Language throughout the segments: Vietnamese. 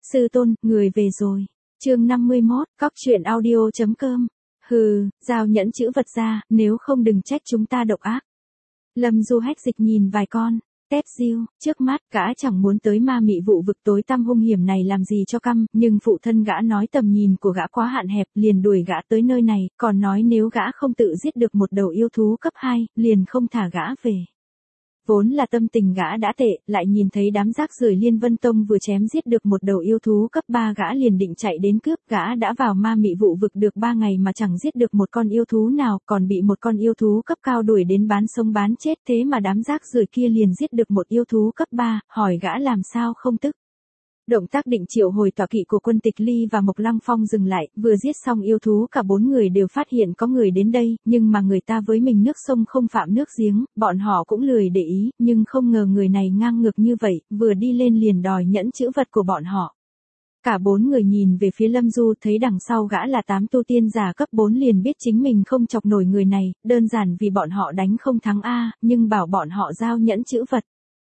Sư tôn, người về rồi. Chương 51, cóc truyện audio.com. Hừ, giao nhẫn chữ vật ra, nếu không đừng trách chúng ta độc ác. Lâm Du hách dịch nhìn vài con, tép diêu, trước mắt, gã chẳng muốn tới ma mị vụ vực tối tăm hung hiểm này làm gì cho căm, nhưng phụ thân gã nói tầm nhìn của gã quá hạn hẹp, liền đuổi gã tới nơi này, còn nói nếu gã không tự giết được một đầu yêu thú cấp 2, liền không thả gã về. Vốn là tâm tình gã đã tệ, lại nhìn thấy đám rác rưởi Liên Vân Tông vừa chém giết được một đầu yêu thú cấp 3, gã liền định chạy đến cướp. Gã đã vào ma mị vụ vực được 3 ngày mà chẳng giết được một con yêu thú nào, còn bị một con yêu thú cấp cao đuổi đến bán sống bán chết, thế mà đám rác rưởi kia liền giết được một yêu thú cấp 3, hỏi gã làm sao không tức. Động tác định triệu hồi tọa kỵ của Quân Tịch Ly và Mộc Lăng Phong dừng lại, vừa giết xong yêu thú cả 4 người đều phát hiện có người đến đây, nhưng mà người ta với mình nước sông không phạm nước giếng, bọn họ cũng lười để ý, nhưng không ngờ người này ngang ngược như vậy, vừa đi lên liền đòi nhẫn chữ vật của bọn họ. Cả 4 người nhìn về phía Lâm Du, thấy đằng sau gã là 8 tu tiên giả cấp 4 liền biết chính mình không chọc nổi người này, đơn giản vì bọn họ đánh không thắng a, nhưng bảo bọn họ giao nhẫn chữ vật.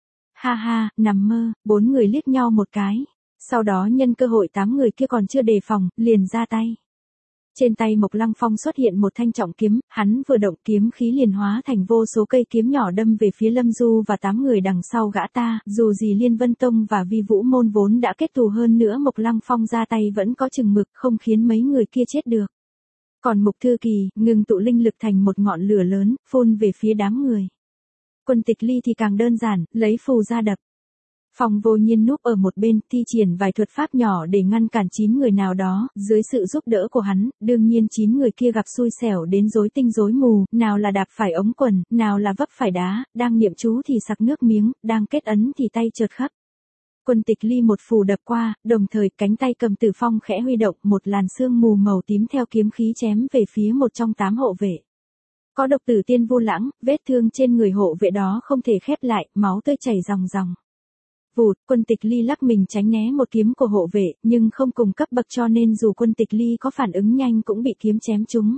Ha ha, nằm mơ, 4 người liếc nhau một cái. Sau đó nhân cơ hội 8 người kia còn chưa đề phòng, liền ra tay. Trên tay Mộc Lăng Phong xuất hiện một thanh trọng kiếm, hắn vừa động kiếm khí liền hóa thành vô số cây kiếm nhỏ đâm về phía Lâm Du và 8 người đằng sau gã ta, dù gì Liên Vân Tông và Vi Vũ Môn vốn đã kết thù, hơn nữa Mộc Lăng Phong ra tay vẫn có chừng mực, không khiến mấy người kia chết được. Còn Mục Thư Kỳ, ngừng tụ linh lực thành một ngọn lửa lớn, phun về phía đám người. Quân Tịch Ly thì càng đơn giản, lấy phù ra đập. Phong Vô Nhiên núp ở một bên, thi triển vài thuật pháp nhỏ để ngăn cản 9 người nào đó, dưới sự giúp đỡ của hắn, đương nhiên 9 người kia gặp xui xẻo đến rối tinh rối mù, nào là đạp phải ống quần, nào là vấp phải đá, đang niệm chú thì sặc nước miếng, đang kết ấn thì tay trượt khắp. Quân Tịch Ly một phù đập qua, đồng thời cánh tay cầm Tử Phong khẽ huy động, một làn sương mù màu tím theo kiếm khí chém về phía một trong 8 hộ vệ. Có độc tử tiên Vu Lãng, vết thương trên người hộ vệ đó không thể khép lại, máu tươi chảy ròng ròng. Vụt, Quân Tịch Ly lắc mình tránh né một kiếm của hộ vệ, nhưng không cùng cấp bậc cho nên dù Quân Tịch Ly có phản ứng nhanh cũng bị kiếm chém trúng.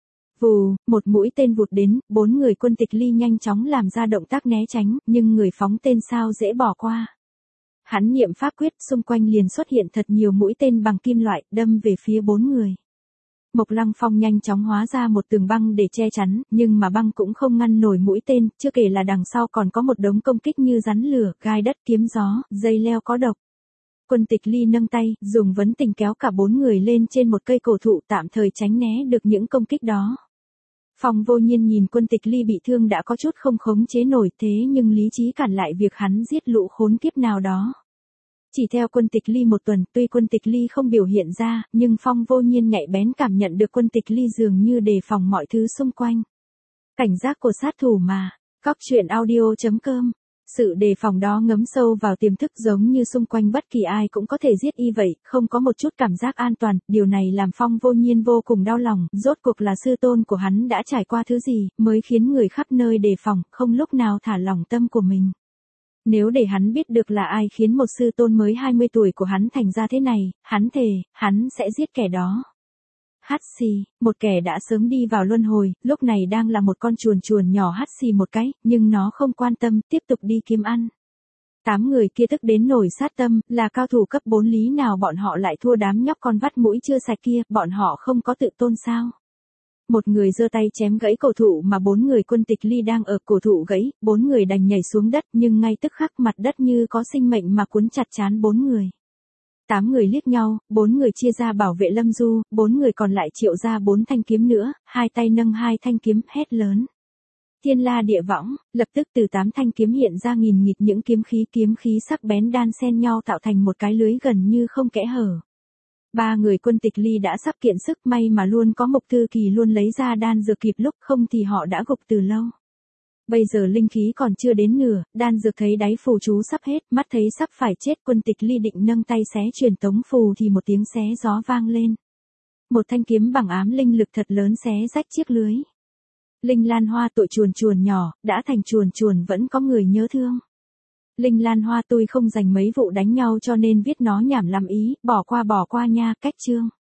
Vù, một mũi tên vụt đến, 4 người Quân Tịch Ly nhanh chóng làm ra động tác né tránh, nhưng người phóng tên sao dễ bỏ qua. Hắn niệm pháp quyết, xung quanh liền xuất hiện thật nhiều mũi tên bằng kim loại, đâm về phía 4 người. Mộc Lăng Phong nhanh chóng hóa ra một tường băng để che chắn, nhưng mà băng cũng không ngăn nổi mũi tên, chưa kể là đằng sau còn có một đống công kích như rắn lửa, gai đất, kiếm gió, dây leo có độc. Quân Tịch Ly nâng tay, dùng vấn tình kéo cả 4 người lên trên một cây cổ thụ, tạm thời tránh né được những công kích đó. Phong Vô Nhiên nhìn Quân Tịch Ly bị thương đã có chút không khống chế nổi, thế nhưng lý trí cản lại việc hắn giết lũ khốn kiếp nào đó. Chỉ theo Quân Tịch Ly một tuần, tuy Quân Tịch Ly không biểu hiện ra, nhưng Phong Vô Nhiên nhạy bén cảm nhận được Quân Tịch Ly dường như đề phòng mọi thứ xung quanh. Cảnh giác của sát thủ mà. Cóc truyện audio.com. Sự đề phòng đó ngấm sâu vào tiềm thức, giống như xung quanh bất kỳ ai cũng có thể giết y vậy, không có một chút cảm giác an toàn. Điều này làm Phong Vô Nhiên vô cùng đau lòng, rốt cuộc là sư tôn của hắn đã trải qua thứ gì, mới khiến người khắp nơi đề phòng, không lúc nào thả lỏng tâm của mình. Nếu để hắn biết được là ai khiến một sư tôn mới 20 tuổi của hắn thành ra thế này, hắn thề, hắn sẽ giết kẻ đó. Hắt xì, một kẻ đã sớm đi vào luân hồi, lúc này đang là một con chuồn chuồn nhỏ hắt xì một cái, nhưng nó không quan tâm, tiếp tục đi kiếm ăn. 8 người kia tức đến nổi sát tâm, là cao thủ cấp 4 lý nào bọn họ lại thua đám nhóc con vắt mũi chưa sạch kia, bọn họ không có tự tôn sao? Một người giơ tay chém gãy cổ thụ mà 4 người Quân Tịch Ly đang ở, cổ thụ gãy, 4 người đành nhảy xuống đất, nhưng ngay tức khắc mặt đất như có sinh mệnh mà cuốn chặt trán 4 người. 8 người liếc nhau, 4 người chia ra bảo vệ Lâm Du, 4 người còn lại triệu ra 4 thanh kiếm nữa, hai tay nâng 2 thanh kiếm, hét lớn. Thiên la địa võng, lập tức từ 8 thanh kiếm hiện ra nghìn nghịt những kiếm khí sắc bén đan xen nhau tạo thành một cái lưới gần như không kẽ hở. 3 người Quân Tịch Ly đã sắp kiệt sức, may mà luôn có Mục Thư Kỳ luôn lấy ra đan dược kịp lúc, không thì họ đã gục từ lâu. Bây giờ linh khí còn chưa đến nửa, đan dược thấy đáy phù chú sắp hết, mắt thấy sắp phải chết, Quân Tịch Ly định nâng tay xé truyền tống phù thì một tiếng xé gió vang lên. Một thanh kiếm bằng ám linh lực thật lớn xé rách chiếc lưới. Linh Lan Hoa tội chuồn chuồn nhỏ, đã thành chuồn chuồn vẫn có người nhớ thương. Linh Lan Hoa tôi không dành mấy vụ đánh nhau cho nên viết nó nhảm làm ý, bỏ qua nha, cách chương.